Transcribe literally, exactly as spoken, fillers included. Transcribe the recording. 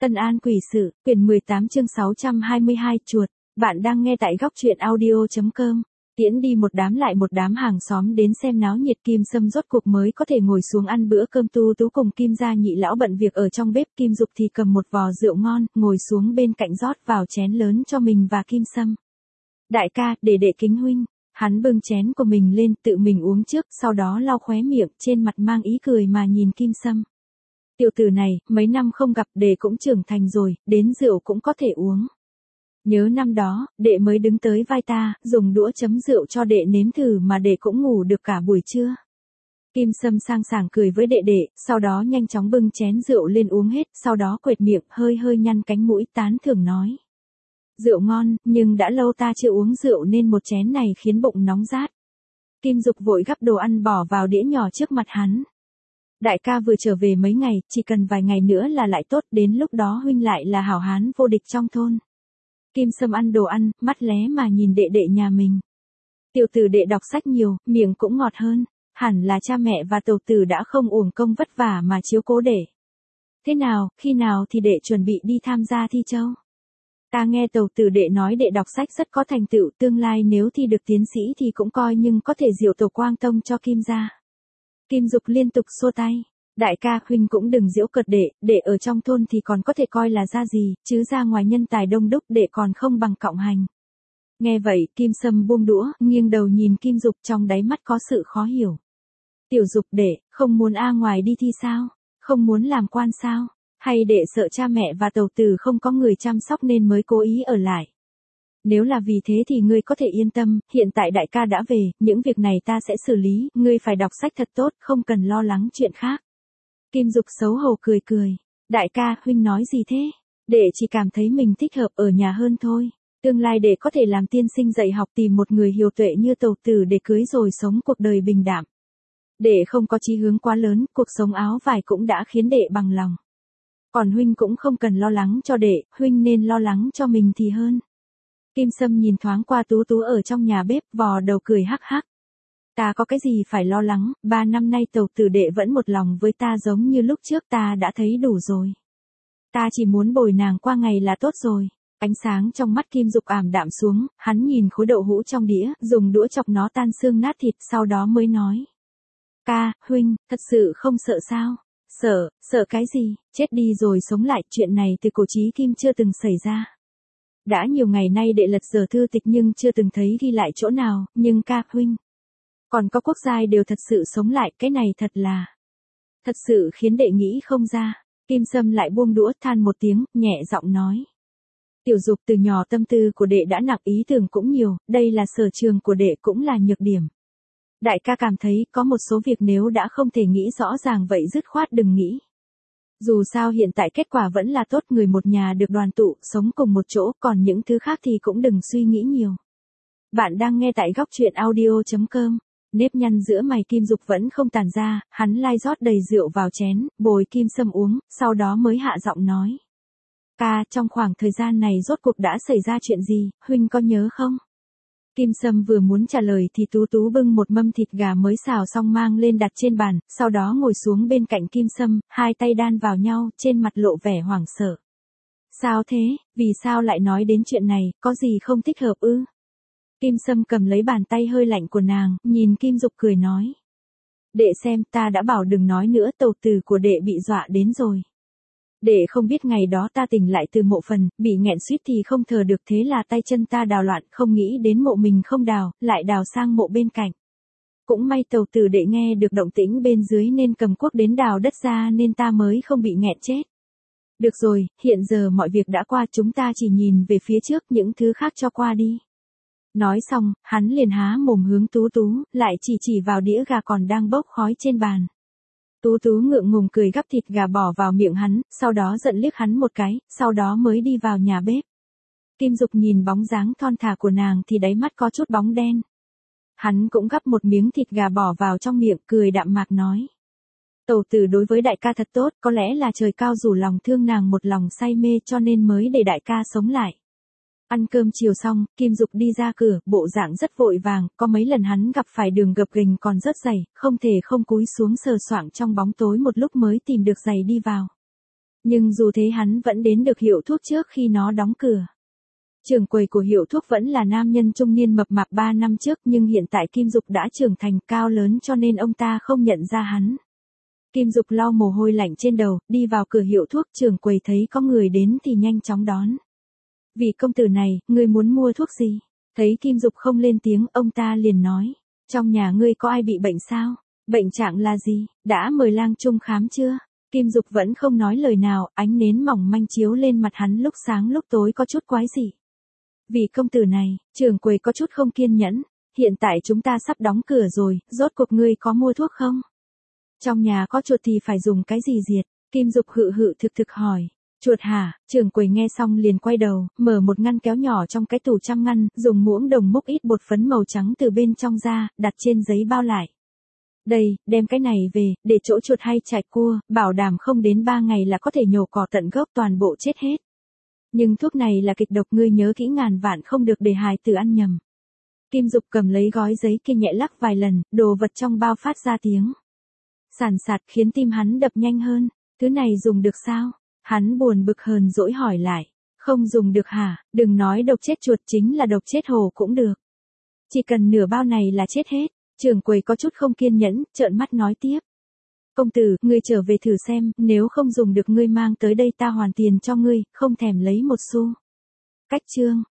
Tân An quỷ sự, quyển mười tám chương sáu trăm hai mươi hai, chuột. Bạn đang nghe tại góc truyện audio chấm com. Tiễn đi một đám lại một đám hàng xóm đến xem náo nhiệt, Kim Sâm rốt cuộc mới có thể ngồi xuống ăn bữa cơm. Tu Tú cùng Kim gia nhị lão bận việc ở trong bếp, Kim Dục thì cầm một vò rượu ngon, ngồi xuống bên cạnh rót vào chén lớn cho mình và Kim Sâm. Đại ca, để đệ kính huynh. Hắn bưng chén của mình lên, tự mình uống trước, sau đó lau khóe miệng, trên mặt mang ý cười mà nhìn Kim Sâm. Tiểu tử này, mấy năm không gặp, đệ cũng trưởng thành rồi, đến rượu cũng có thể uống. Nhớ năm đó, đệ mới đứng tới vai ta, dùng đũa chấm rượu cho đệ nếm thử mà đệ cũng ngủ được cả buổi trưa. Kim Sâm sang sảng cười với đệ đệ, sau đó nhanh chóng bưng chén rượu lên uống hết, sau đó quệt miệng, hơi hơi nhăn cánh mũi tán thưởng nói. Rượu ngon, nhưng đã lâu ta chưa uống rượu nên một chén này khiến bụng nóng rát. Kim Dục vội gắp đồ ăn bỏ vào đĩa nhỏ trước mặt hắn. Đại ca vừa trở về mấy ngày, chỉ cần vài ngày nữa là lại tốt, đến lúc đó huynh lại là hảo hán vô địch trong thôn. Kim Sâm ăn đồ ăn, mắt lé mà nhìn đệ đệ nhà mình. Tiểu tử đệ đọc sách nhiều, miệng cũng ngọt hơn, hẳn là cha mẹ và tẩu tử đã không uổng công vất vả mà chiếu cố đệ. Thế nào, khi nào thì đệ chuẩn bị đi tham gia thi châu? Ta nghe tẩu tử đệ nói đệ đọc sách rất có thành tựu, tương lai nếu thi được tiến sĩ thì cũng coi nhưng có thể diệu tổ Quang Tông cho Kim gia. Kim Dục liên tục xua tay. Đại ca huynh cũng đừng giễu cợt đệ, đệ ở trong thôn thì còn có thể coi là ra gì, chứ ra ngoài nhân tài đông đúc đệ còn không bằng cọng hành. Nghe vậy, Kim Sâm buông đũa, nghiêng đầu nhìn Kim Dục, trong đáy mắt có sự khó hiểu. Tiểu Dục đệ, không muốn a ngoài đi thi sao? Không muốn làm quan sao? Hay đệ sợ cha mẹ và tẩu tử không có người chăm sóc nên mới cố ý ở lại? Nếu là vì thế thì ngươi có thể yên tâm, hiện tại đại ca đã về, những việc này ta sẽ xử lý, ngươi phải đọc sách thật tốt, không cần lo lắng chuyện khác. Kim Dục xấu hổ cười cười. Đại ca, huynh nói gì thế? Đệ chỉ cảm thấy mình thích hợp ở nhà hơn thôi. Tương lai đệ có thể làm tiên sinh dạy học, tìm một người hiếu tuệ như tẩu tử để cưới rồi sống cuộc đời bình đạm. Đệ không có chí hướng quá lớn, cuộc sống áo vải cũng đã khiến đệ bằng lòng. Còn huynh cũng không cần lo lắng cho đệ, huynh nên lo lắng cho mình thì hơn. Kim Sâm nhìn thoáng qua Tú Tú ở trong nhà bếp, vò đầu cười hắc hắc. Ta có cái gì phải lo lắng, ba năm nay tẩu tử đệ vẫn một lòng với ta giống như lúc trước, ta đã thấy đủ rồi. Ta chỉ muốn bồi nàng qua ngày là tốt rồi. Ánh sáng trong mắt Kim Dục ảm đạm xuống, hắn nhìn khối đậu hũ trong đĩa, dùng đũa chọc nó tan xương nát thịt, sau đó mới nói. Ca, huynh, thật sự không sợ sao? Sợ, sợ cái gì, chết đi rồi sống lại, chuyện này từ cổ chí kim chưa từng xảy ra. Đã nhiều ngày nay đệ lật dở thư tịch nhưng chưa từng thấy ghi lại chỗ nào, nhưng ca, huynh. Còn có quốc giai đều thật sự sống lại, cái này thật là. Thật sự khiến đệ nghĩ không ra. Kim Sâm lại buông đũa than một tiếng, nhẹ giọng nói. Tiểu Dục từ nhỏ tâm tư của đệ đã nặng, ý tưởng cũng nhiều, đây là sở trường của đệ cũng là nhược điểm. Đại ca cảm thấy có một số việc nếu đã không thể nghĩ rõ ràng vậy dứt khoát đừng nghĩ. Dù sao hiện tại kết quả vẫn là tốt, người một nhà được đoàn tụ, sống cùng một chỗ, còn những thứ khác thì cũng đừng suy nghĩ nhiều. Bạn đang nghe tại góc truyện audio chấm com. Nếp nhăn giữa mày Kim Dục vẫn không tàn ra, hắn lai rót đầy rượu vào chén, bồi Kim Sâm uống, sau đó mới hạ giọng nói. Ca, trong khoảng thời gian này rốt cuộc đã xảy ra chuyện gì, huynh có nhớ không? Kim Sâm vừa muốn trả lời thì Tú Tú bưng một mâm thịt gà mới xào xong mang lên đặt trên bàn, sau đó ngồi xuống bên cạnh Kim Sâm, hai tay đan vào nhau, trên mặt lộ vẻ hoảng sợ. Sao thế, vì sao lại nói đến chuyện này, có gì không thích hợp ư? Kim Sâm cầm lấy bàn tay hơi lạnh của nàng, nhìn Kim Dục cười nói. Đệ xem, ta đã bảo đừng nói nữa, tẩu tử của đệ bị dọa đến rồi. Đệ không biết ngày đó ta tỉnh lại từ mộ phần, bị nghẹn suýt thì không thở được, thế là tay chân ta đào loạn, không nghĩ đến mộ mình không đào, lại đào sang mộ bên cạnh. Cũng may tẩu tử đệ nghe được động tĩnh bên dưới nên cầm cuốc đến đào đất ra nên ta mới không bị nghẹn chết. Được rồi, hiện giờ mọi việc đã qua, chúng ta chỉ nhìn về phía trước, những thứ khác cho qua đi. Nói xong, hắn liền há mồm hướng Tú Tú, lại chỉ chỉ vào đĩa gà còn đang bốc khói trên bàn. Tú Tú ngượng ngùng cười gắp thịt gà bỏ vào miệng hắn, sau đó giận liếc hắn một cái, sau đó mới đi vào nhà bếp. Kim Dục nhìn bóng dáng thon thả của nàng thì đáy mắt có chút bóng đen. Hắn cũng gắp một miếng thịt gà bỏ vào trong miệng, cười đạm mạc nói. Tẩu tử đối với đại ca thật tốt, có lẽ là trời cao rủ lòng thương nàng một lòng say mê cho nên mới để đại ca sống lại. Ăn cơm chiều xong, Kim Dục đi ra cửa, bộ dạng rất vội vàng, có mấy lần hắn gặp phải đường gập ghềnh còn rất dày, không thể không cúi xuống sờ soạng trong bóng tối một lúc mới tìm được giày đi vào. Nhưng dù thế hắn vẫn đến được hiệu thuốc trước khi nó đóng cửa. Trưởng quầy của hiệu thuốc vẫn là nam nhân trung niên mập mạp ba năm trước, nhưng hiện tại Kim Dục đã trưởng thành cao lớn cho nên ông ta không nhận ra hắn. Kim Dục lau mồ hôi lạnh trên đầu, đi vào cửa hiệu thuốc. Trưởng quầy thấy có người đến thì nhanh chóng đón. Vị công tử này, ngươi muốn mua thuốc gì? Thấy Kim Dục không lên tiếng, ông ta liền nói. Trong nhà ngươi có ai bị bệnh sao? Bệnh trạng là gì? Đã mời lang trung khám chưa? Kim Dục vẫn không nói lời nào, ánh nến mỏng manh chiếu lên mặt hắn lúc sáng lúc tối có chút quái dị. Vị công tử này, trưởng quầy có chút không kiên nhẫn. Hiện tại chúng ta sắp đóng cửa rồi, rốt cuộc ngươi có mua thuốc không? Trong nhà có chuột thì phải dùng cái gì diệt? Kim Dục hự hự thực thực hỏi. Chuột hả? Trưởng quầy nghe xong liền quay đầu, mở một ngăn kéo nhỏ trong cái tủ trăm ngăn, dùng muỗng đồng múc ít bột phấn màu trắng từ bên trong ra, đặt trên giấy bao lại. Đây, đem cái này về, để chỗ chuột hay chài cua, bảo đảm không đến ba ngày là có thể nhổ cỏ tận gốc toàn bộ chết hết. Nhưng thuốc này là kịch độc, ngươi nhớ kỹ ngàn vạn không được để hài tử ăn nhầm. Kim Dục cầm lấy gói giấy kia nhẹ lắc vài lần, đồ vật trong bao phát ra tiếng sàn sạt khiến tim hắn đập nhanh hơn. Thứ này dùng được sao? Hắn buồn bực hờn dỗi hỏi lại. Không dùng được hả? Đừng nói độc chết chuột, chính là độc chết hổ cũng được. Chỉ cần nửa bao này là chết hết. Trưởng quầy có chút không kiên nhẫn, trợn mắt nói tiếp. Công tử, ngươi trở về thử xem, nếu không dùng được ngươi mang tới đây ta hoàn tiền cho ngươi, không thèm lấy một xu. Cách chương.